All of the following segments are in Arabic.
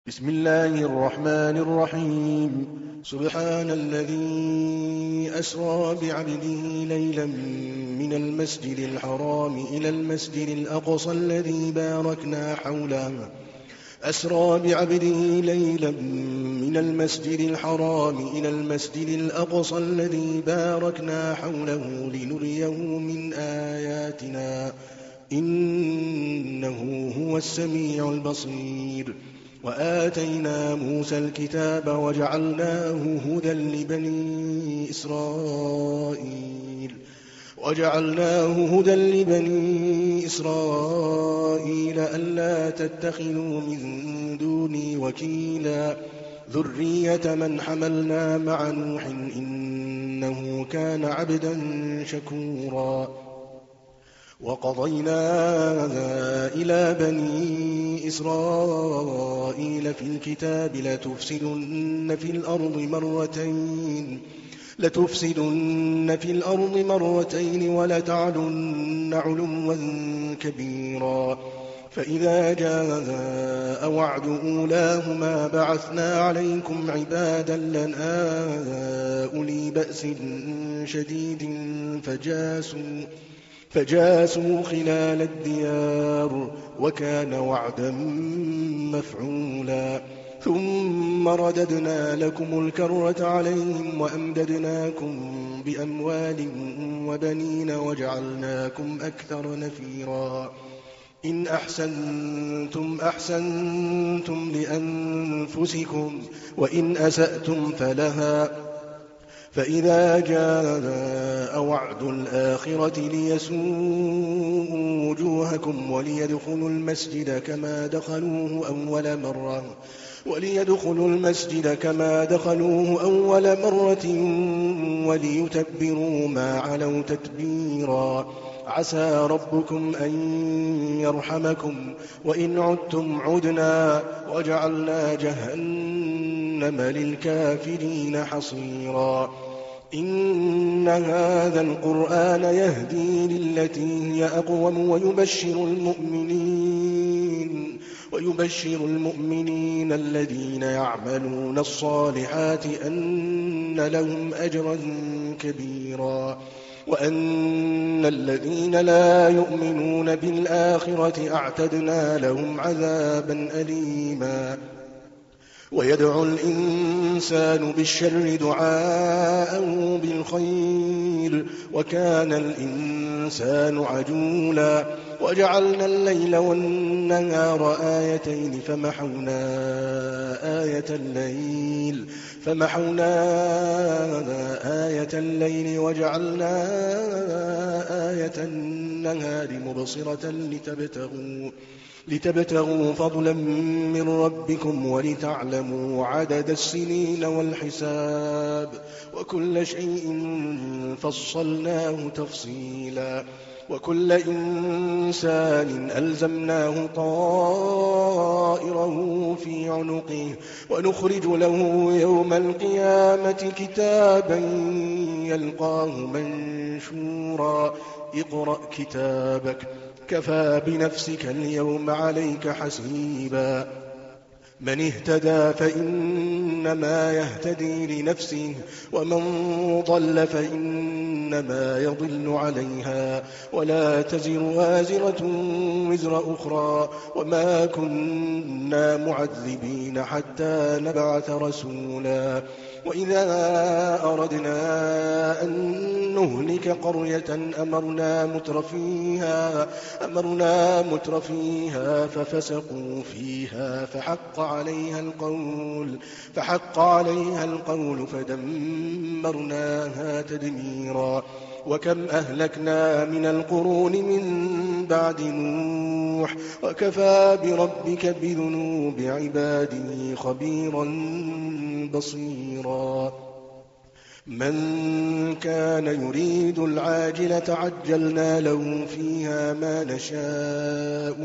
بسم الله الرحمن الرحيم. سبحان الذي أسرى بعبده ليلا من المسجد الحرام إلى المسجد الأقصى الذي باركنا حوله أسرى بعبده ليلا من المسجد الحرام إلى المسجد الأقصى الذي باركنا حوله لنريه من آياتنا إنه هو السميع البصير. وآتينا موسى الكتاب وجعلناه هدى لبني إسرائيل ألا تتخذوا من دوني وكيلا ذرية من حملنا مع نوح إنه كان عبدا شكورا. وقضينا إلى بني إسرائيل في الكتاب لتفسدن في الأرض مرتين ولتعلن علوا كبيرا. فإذا جاء وعد أولاهما بعثنا عليكم عبادا لنا أولي بأس شديد فجاسوا خلال الديار وكان وعدا مفعولا. ثم رددنا لكم الكرة عليهم وأمددناكم بأموال وبنين وجعلناكم أكثر نفيرا. إن أحسنتم لأنفسكم وإن أسأتم فلها. فإذا جاء وعد الآخرة ليسوءوا وجوهكم وليدخلوا المسجد كما دخلوه أول مرة وليتبروا ما علوا تتبيرا. عسى ربكم أن يرحمكم وإن عدتم عدنا وجعلنا جهنم للكافرين حصيرا. إن هذا القرآن يهدي للتي هي أقوم ويبشر المؤمنين الذين يعملون الصالحات أن لهم أجرا كبيرا وأن الذين لا يؤمنون بالآخرة أعتدنا لهم عذابا أليما. ويدعو الإنسان بالشر دعاءه بالخير وكان الإنسان عجولا. وجعلنا الليل والنهار آيتين فمحونا آية الليل وجعلنا آية النهار مبصرة لتبتغوا فضلا من ربكم ولتعلموا عدد السنين والحساب وكل شيء فصلناه تفصيلا. وكل إنسان ألزمناه طائره في عنقه ونخرج له يوم القيامة كتابا يلقاه منشورا. اقرأ كتابك كفى بنفسك اليوم عليك حسيبا. من اهتدى فإنما يهتدي لنفسه ومن ضل فإنما يضل عليها ولا تزر وازرة وزر أخرى وما كنا معذبين حتى نبعث رسولا. وإذا أردنا أن نهلك قرية أمرنا مترفيها ففسقوا فيها فحق عليها القول فدمرناها تدميرا. وكم أهلكنا من القرون من بعد نوح وكفى بربك بذنوب عباده خبيرا بصيرا. من كان يريد العاجلة عجلنا له فيها ما نشاء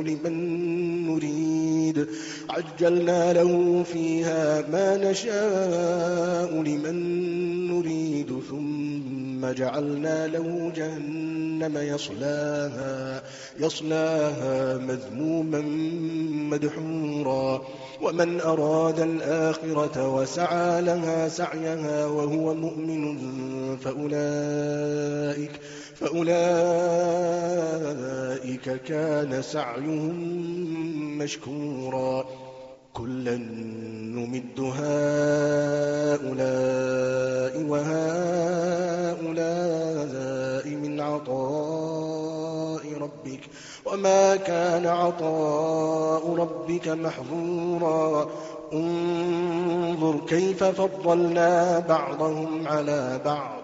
لمن نريد ثم جعلنا له جهنم يصلاها مذموما مدحورا ومن أراد الآخرة وسعى لها سعيها وهو مؤمن فأولئك كان سعيهم مشكورا كلا نمد هؤلاء وهؤلاء من عطاء ربك وما كان عطاء ربك محظورا انظر كيف فضلنا بعضهم على بعض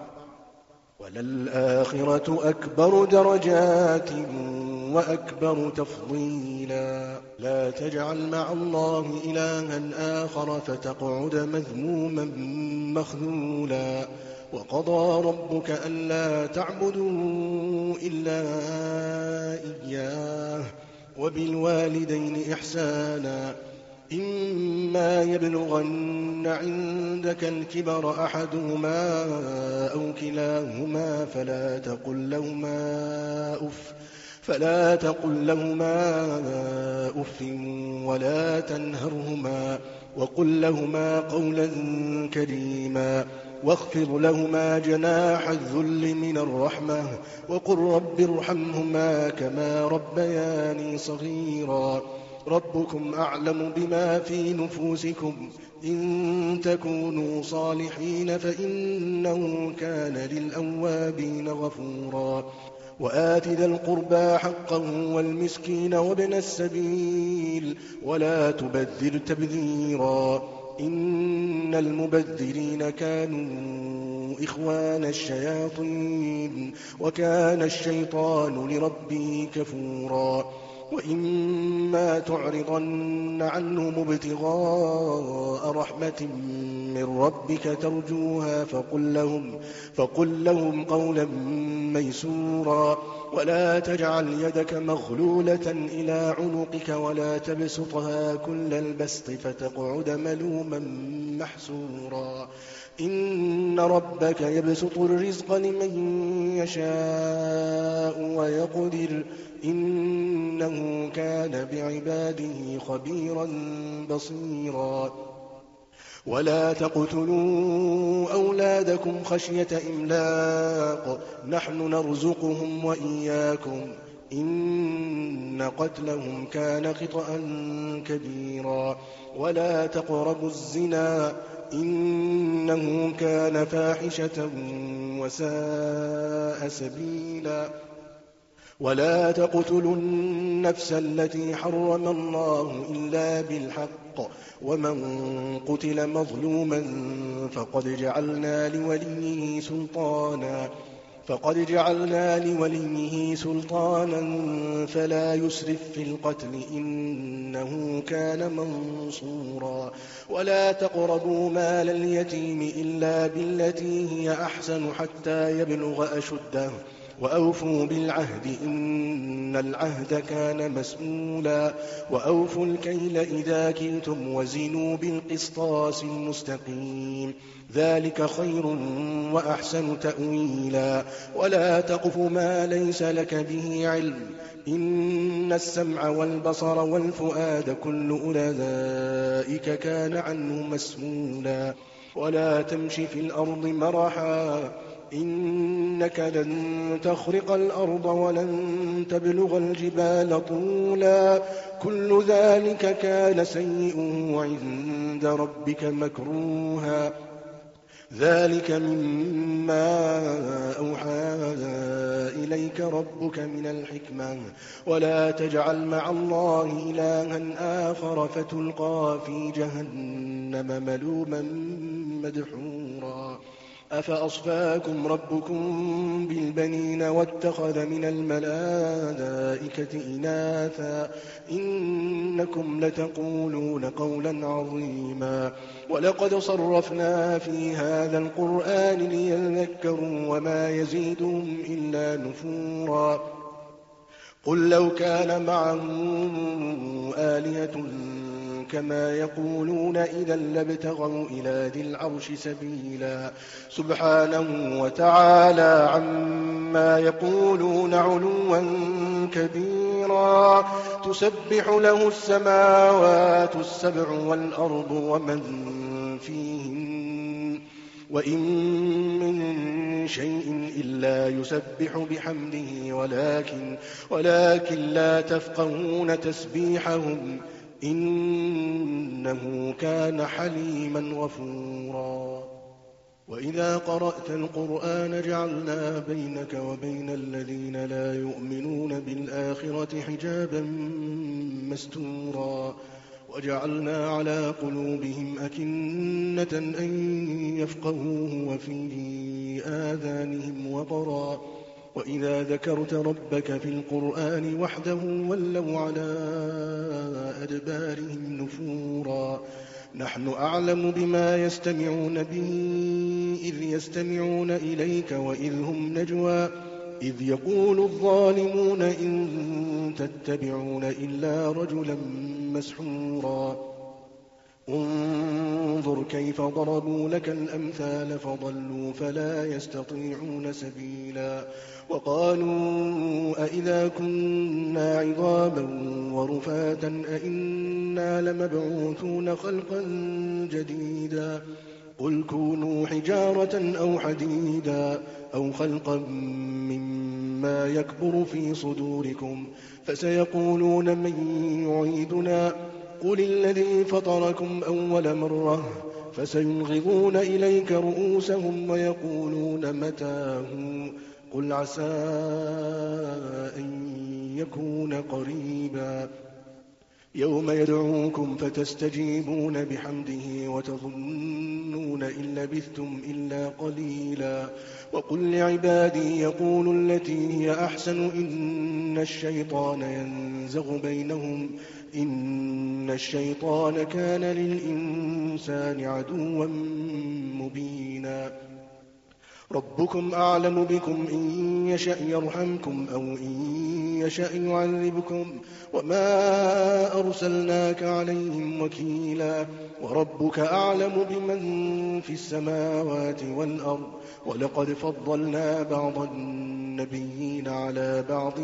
وللآخرة أكبر درجات وأكبر تفضيلا لا تجعل مع الله إلها آخر فتقعد مذموما مخذولا وقضى ربك ألا تعبدوا إلا إياه وبالوالدين إحسانا إما يبلغن عندك الكبر أحدهما أو كلاهما فلا تقل لهما أف ولا تنهرهما وقل لهما قولا كريما واخفض لهما جناح الذل من الرحمة وقل رب ارحمهما كما ربياني صغيرا ربكم أعلم بما في نفوسكم إن تكونوا صالحين فإنه كان للأوابين غفورا وآت ذا القربى حقه والمسكين وابن السبيل ولا تبذر تبذيرا إن المبذرين كانوا إخوان الشياطين وكان الشيطان لربه كفورا وإما تعرضن عنهم ابتغاء رحمة من ربك ترجوها فقل لهم قولا ميسورا ولا تجعل يدك مغلولة إلى عنقك ولا تبسطها كل البسط فتقعد ملوما محسورا إن ربك يبسط الرزق لمن يشاء ويقدر إنه كان بعباده خبيرا بصيرا ولا تقتلوا أولادكم خشية إملاق نحن نرزقهم وإياكم إن قتلهم كان خطأ كبيرا ولا تقربوا الزنا إنه كان فاحشة وساء سبيلا ولا تقتلوا النفس التي حرم الله إلا بالحق ومن قتل مظلوما فقد جعلنا لوليه سلطانا فلا يسرف في القتل إنه كان منصورا ولا تقربوا مال اليتيم إلا بالتي هي أحسن حتى يبلغ أشده وأوفوا بالعهد إن العهد كان مسؤولا وأوفوا الكيل إذا كلتم وزنوا بالقسطاس المستقيم ذلك خير وأحسن تأويلا ولا تقف ما ليس لك به علم إن السمع والبصر والفؤاد كل أولئك كان عنه مسؤولا ولا تمش في الأرض مرحا إنك لن تخرق الأرض ولن تبلغ الجبال طولا كل ذلك كان سيئه عند ربك مكروها ذلك مما أوحى إليك ربك من الحكمة ولا تجعل مع الله إلها آخر فتلقى في جهنم ملوما مدحورا أفأصفاكم ربكم بالبنين واتخذ من الملائكة إناثا إنكم لتقولون قولا عظيما ولقد صرفنا في هذا القرآن ليذكروا وما يزيدهم إلا نفورا قل لو كان معه آلهة كما يقولون إذا لابتغوا إلى ذي العرش سبيلا سبحانه وتعالى عما يقولون علوا كبيرا تسبح له السماوات السبع والأرض ومن فيهن وإن من شيء إلا يسبح بحمده ولكن لا تفقهون تسبيحهم إنه كان حليما غفورا وإذا قرأت القرآن جعلنا بينك وبين الذين لا يؤمنون بالآخرة حجابا مستورا وجعلنا على قلوبهم أكنة أن يفقهوه وفي آذانهم وقرا وإذا ذكرت ربك في القرآن وحده ولوا على أدبارهم نفورا نحن أعلم بما يستمعون به إذ يستمعون إليك وإذ هم نجوى إذ يقول الظالمون إن تتبعون إلا رجلا مسحورا انظر كيف ضربوا لك الأمثال فضلوا فلا يستطيعون سبيلا وقالوا أئذا كنا عظاما ورفاتا أئنا لمبعوثون خلقا جديدا قل كونوا حجارة أو حديدا أو خلقا مما يكبر في صدوركم فسيقولون من يعيدنا قل الذي فطركم أول مرة فسينغضون إليك رؤوسهم ويقولون متاه قل عسى أن يكون قريبا يوم يدعوكم فتستجيبون بحمده وتظنون إن لبثتم إلا قليلا وقل لعبادي يقولوا التي هي أحسن إن الشيطان ينزغ بينهم إن الشيطان كان للإنسان عدوا مبينا ربكم أعلم بكم إن يشأ يرحمكم أو إن يشأ يعذبكم وما أرسلناك عليهم وكيلا وربك أعلم بمن في السماوات والأرض ولقد فضلنا بعض النبيين على بعض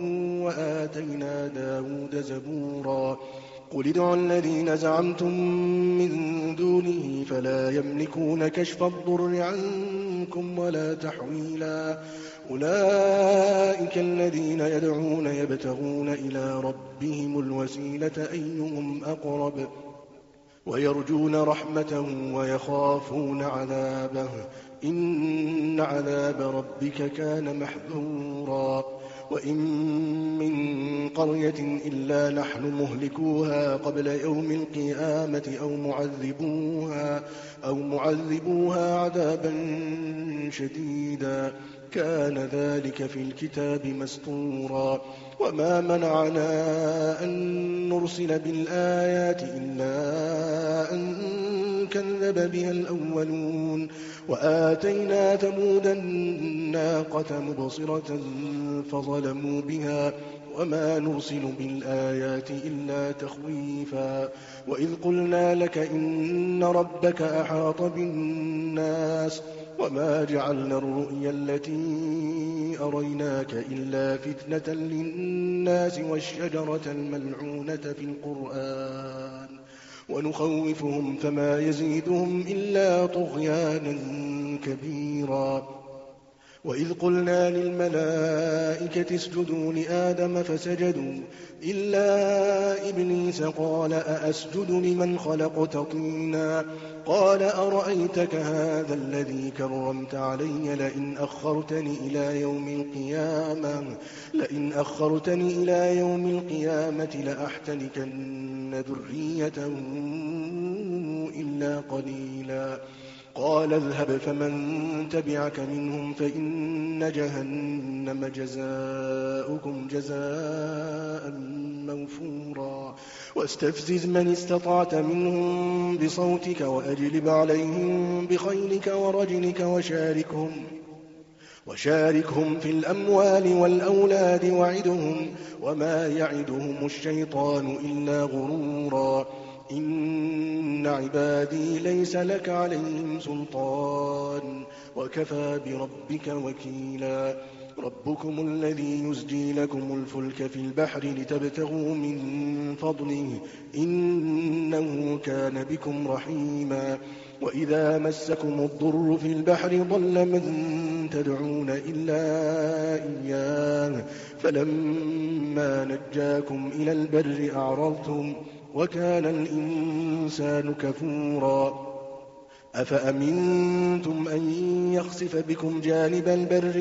وآتينا داود زبورا قل ادعوا الذين زعمتم من دونه فلا يملكون كشف الضر عنكم ولا تحويلا أولئك الذين يدعون يبتغون إلى ربهم الوسيلة أيهم أقرب ويرجون رحمته ويخافون عذابه إن عذاب ربك كان محذورا وإن من قرية إلا نحن مهلكوها قبل يوم القيامة أو معذبوها عذابا شديدا كان ذلك في الكتاب مسطورا وما منعنا أن نرسل بالآيات إلا أن كذب بها الأولون وآتينا ثمود الناقة مبصرة فظلموا بها وما نرسل بالآيات إلا تخويفا وإذ قلنا لك إن ربك أحاط بالناس وما جعلنا الرؤيا التي أريناك إلا فتنة للناس والشجرة الملعونة في القرآن ونخوفهم فما يزيدهم إلا طغيانا كبيرا وإذ قلنا للملائكة اسجدوا لآدم فسجدوا إلا إبليس قال أأسجد لمن خلقت طينا قال أرأيتك هذا الذي كرمت علي لئن أخرتني إلى يوم القيامة لأحتنكن ذريته إلا قليلا قال اذهب فمن تبعك منهم فإن جهنم جزاؤكم جزاء موفورا واستفزز من استطعت منهم بصوتك وأجلب عليهم بخيلك ورجلك وشاركهم في الأموال والأولاد وعدهم وما يعدهم الشيطان إلا غرورا إن عبادي ليس لك عليهم سلطان وكفى بربك وكيلا ربكم الذي يزجي لكم الفلك في البحر لتبتغوا من فضله إنه كان بكم رحيما وإذا مسكم الضر في البحر ضل من تدعون إلا إياه فلما نجاكم إلى البر أعرضتم وكان الإنسان كفورا أفأمنتم أن يخسف بكم جانب البر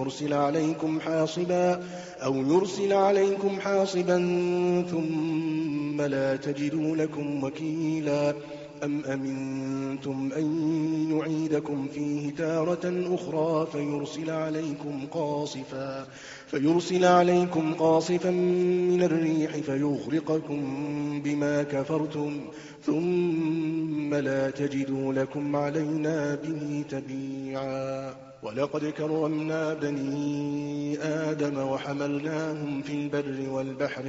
أو يرسل عليكم حاصبا ثم لا تجدوا لكم وكيلا أم أمنتم أن يعيدكم فيه تارة أخرى فيرسل عليكم قاصفا من الريح فيغرقكم بما كفرتم ثم لا تجدوا لكم علينا به تبيعا ولقد كرمنا بني آدم وحملناهم في البر والبحر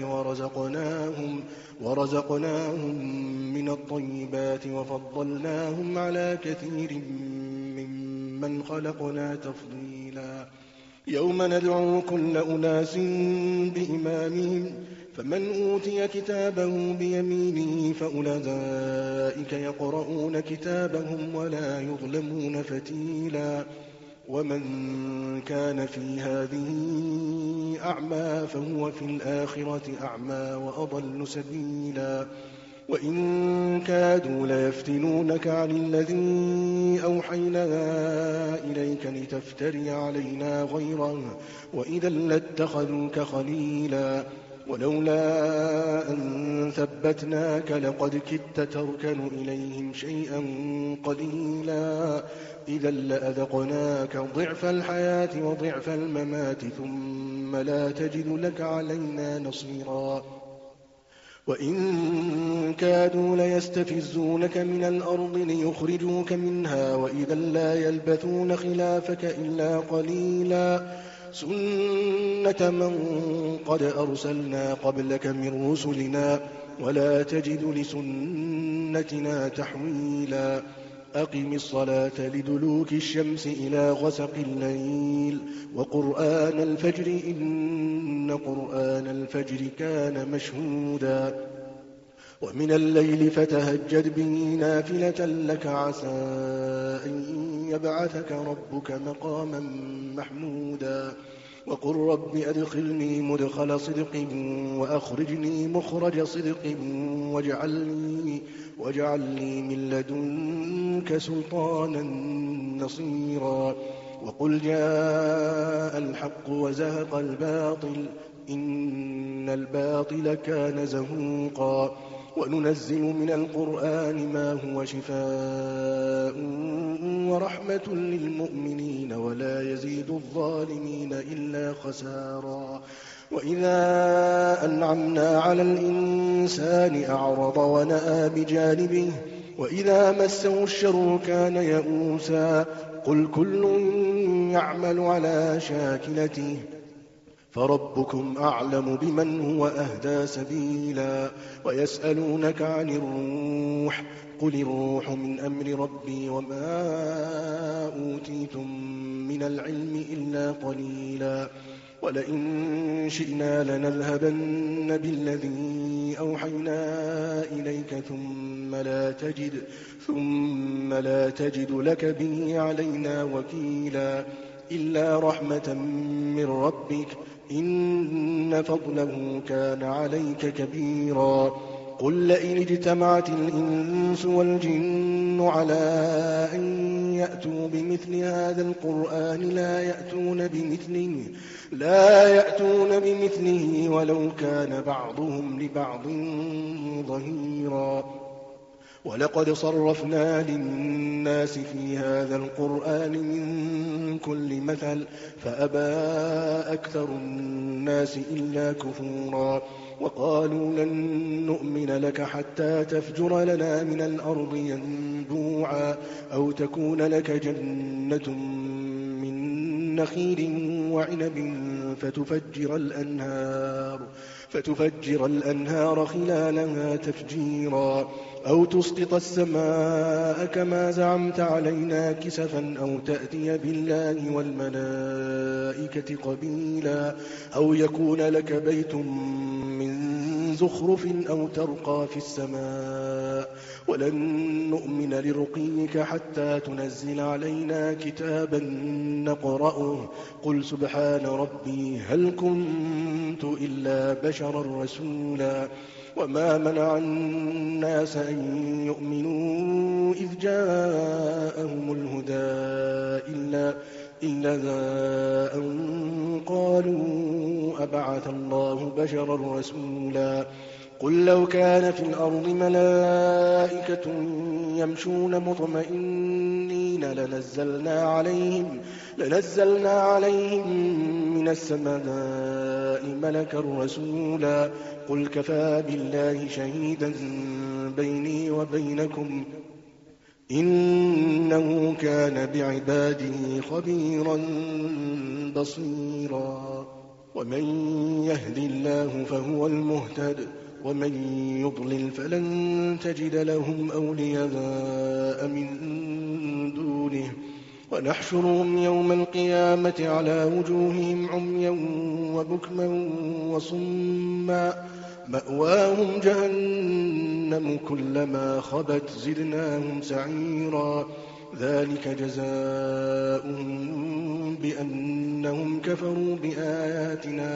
ورزقناهم من الطيبات وفضلناهم على كثير ممن خلقنا تفضيلا يوم ندعو كل أناس بإمامهم فمن أوتي كتابه بيمينه فأولئك يقرؤون كتابهم ولا يظلمون فتيلا ومن كان في هذه أعمى فهو في الآخرة أعمى وأضل سبيلا وإن كادوا ليفتنونك عن الذي أوحينا إليك لتفتري علينا غيره وإذا لاتخذوك خليلا ولولا أن ثبتناك لقد كدت تركن إليهم شيئا قليلا إذا لأذقناك ضعف الحياة وضعف الممات ثم لا تجد لك علينا نصيرا وإن كادوا ليستفزونك من الأرض ليخرجوك منها وإذا لا يلبثون خلافك إلا قليلا سنة من قد أرسلنا قبلك من رسلنا ولا تجد لسنتنا تحويلا أقم الصلاة لدلوك الشمس إلى غسق الليل وقرآن الفجر إن قرآن الفجر كان مشهودا ومن الليل فتهجد به نافلة لك عسى أن يبعثك ربك مقاما محمودا وقل رب أدخلني مدخل صدق وأخرجني مخرج صدق واجعل لي من لدنك سلطانا نصيرا وقل جاء الحق وزهق الباطل إن الباطل كان زهوقا وننزل من القرآن ما هو شفاء ورحمة للمؤمنين ولا يزيد الظالمين إلا خسارا وإذا أنعمنا على الإنسان أعرض ونأى بجانبه وإذا مسه الشر كان يئوسا قل كل يعمل على شاكلته فربكم أعلم بمن هو أهدى سبيلا ويسألونك عن الروح قل الروح من أمر ربي وما أوتيتم من العلم إلا قليلا ولئن شئنا لنذهبن بالذي أوحينا إليك ثم لا تجد لك به علينا وكيلا إلا رحمة من ربك إن فضله كان عليك كبيرا قل لئن اجتمعت الإنس والجن على أن يأتوا بمثل هذا القرآن لا يأتون بمثله ولو كان بعضهم لبعض ظهيرا ولقد صرفنا للناس في هذا القرآن من كل مثل فأبى أكثر الناس إلا كفورا وقالوا لن نؤمن لك حتى تفجر لنا من الأرض ينبوعا أو تكون لك جنة من نخيل وعنب فتفجر الأنهار خلالها تفجيرا أو تسقط السماء كما زعمت علينا كسفا أو تأتي بالله والملائكة قبيلا أو يكون لك بيت من زخرف أو ترقى في السماء ولن نؤمن لرقيك حتى تنزل علينا كتابا نقرأه قل سبحان ربي هل كنت إلا بشرا رسولا وما منع الناس أن يؤمنوا إذ جاءهم الهدى إلا أن قالوا أبعث الله بشرا رسولا قل لو كان في الأرض ملائكة يمشون مطمئنين لنزلنا عليهم من السماء ملكا رسولا قل كفى بالله شهيدا بيني وبينكم إنه كان بعباده خبيرا بصيرا ومن يهد الله فهو المهتد ومن يضلل فلن تجد لهم أولياء من دونه ونحشرهم يوم القيامة على وجوههم عميا وبكما وصما مأواهم جهنم كلما خبت زدناهم سعيرا ذلك جزاؤهم بأنهم كفروا بآياتنا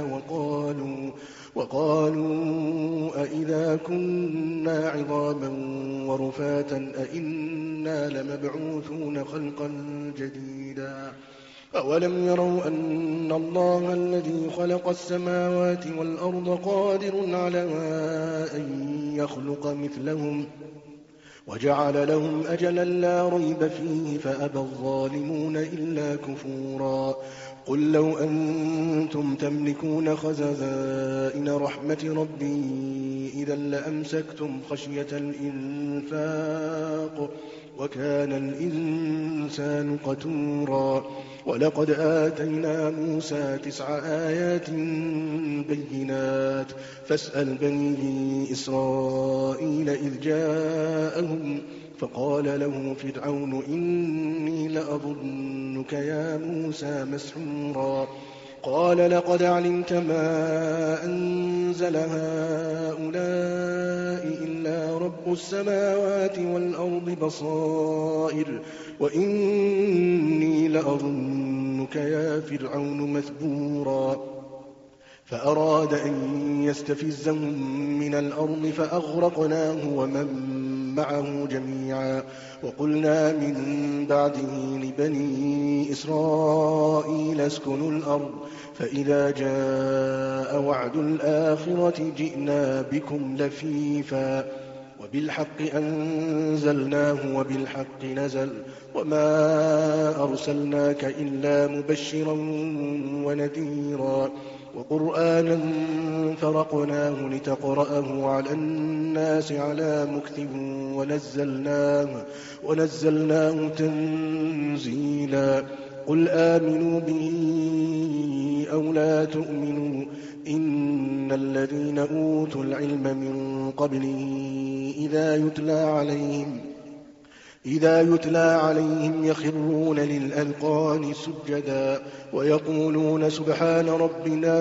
وقالوا أئذا كنا عظاما ورفاتا أئنا لمبعوثون خلقا جديدا أولم يروا أن الله الذي خلق السماوات والأرض قادر على أن يخلق مثلهم وجعل لهم أجلا لا ريب فيه فأبى الظالمون إلا كفورا قل لو أنتم تملكون خزائن رحمة ربي إذا لأمسكتم خشية الإنفاق وكان الإنسان قتورا ولقد آتينا موسى 9 آيات بينات فاسأل بني إسرائيل إذ جاءهم فقال له فرعون إني لأظنك يا موسى مسحورا قال لقد علمت ما أنزل هؤلاء إلا رب السماوات والأرض بصائر وإني لأظنك يا فرعون مثبورا فأراد أن يستفزهم من الأرض فأغرقناه ومن معه جميعا وقلنا من بعده لبني إسرائيل اسكنوا الأرض فإذا جاء وعد الآخرة جئنا بكم لفيفا وبالحق أنزلناه وبالحق نزل وما أرسلناك إلا مبشرا ونذيرا وقرآنا فرقناه لتقرأه على الناس على مكث ونزلناه تنزيلا قل آمنوا به أو لا تؤمنوا إن الذين أوتوا العلم من قبله إذا يتلى عليهم يخرون للأذقان سجدا ويقولون سبحان ربنا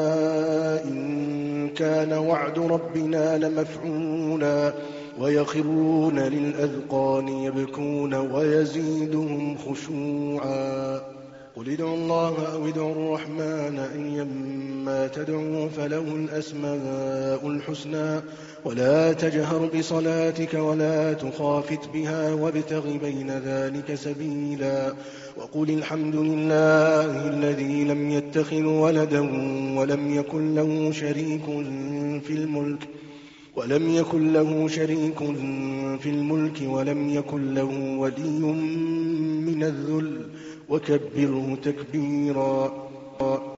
إن كان وعد ربنا لمفعولا ويخرون للأذقان يبكون ويزيدهم خشوعا قل ادعوا الله أو ادعوا الرحمن أيما تدعوا فله الأسماء الحسنى ولا تجهر بصلاتك ولا تخافت بها وابتغ بين ذلك سبيلا وقل الحمد لله الذي لم يتخذ ولدا ولم يكن له شريك في الملك ولم يكن له شريك في الملك ولم يكن له ولي من الذل وكبره تكبيرا.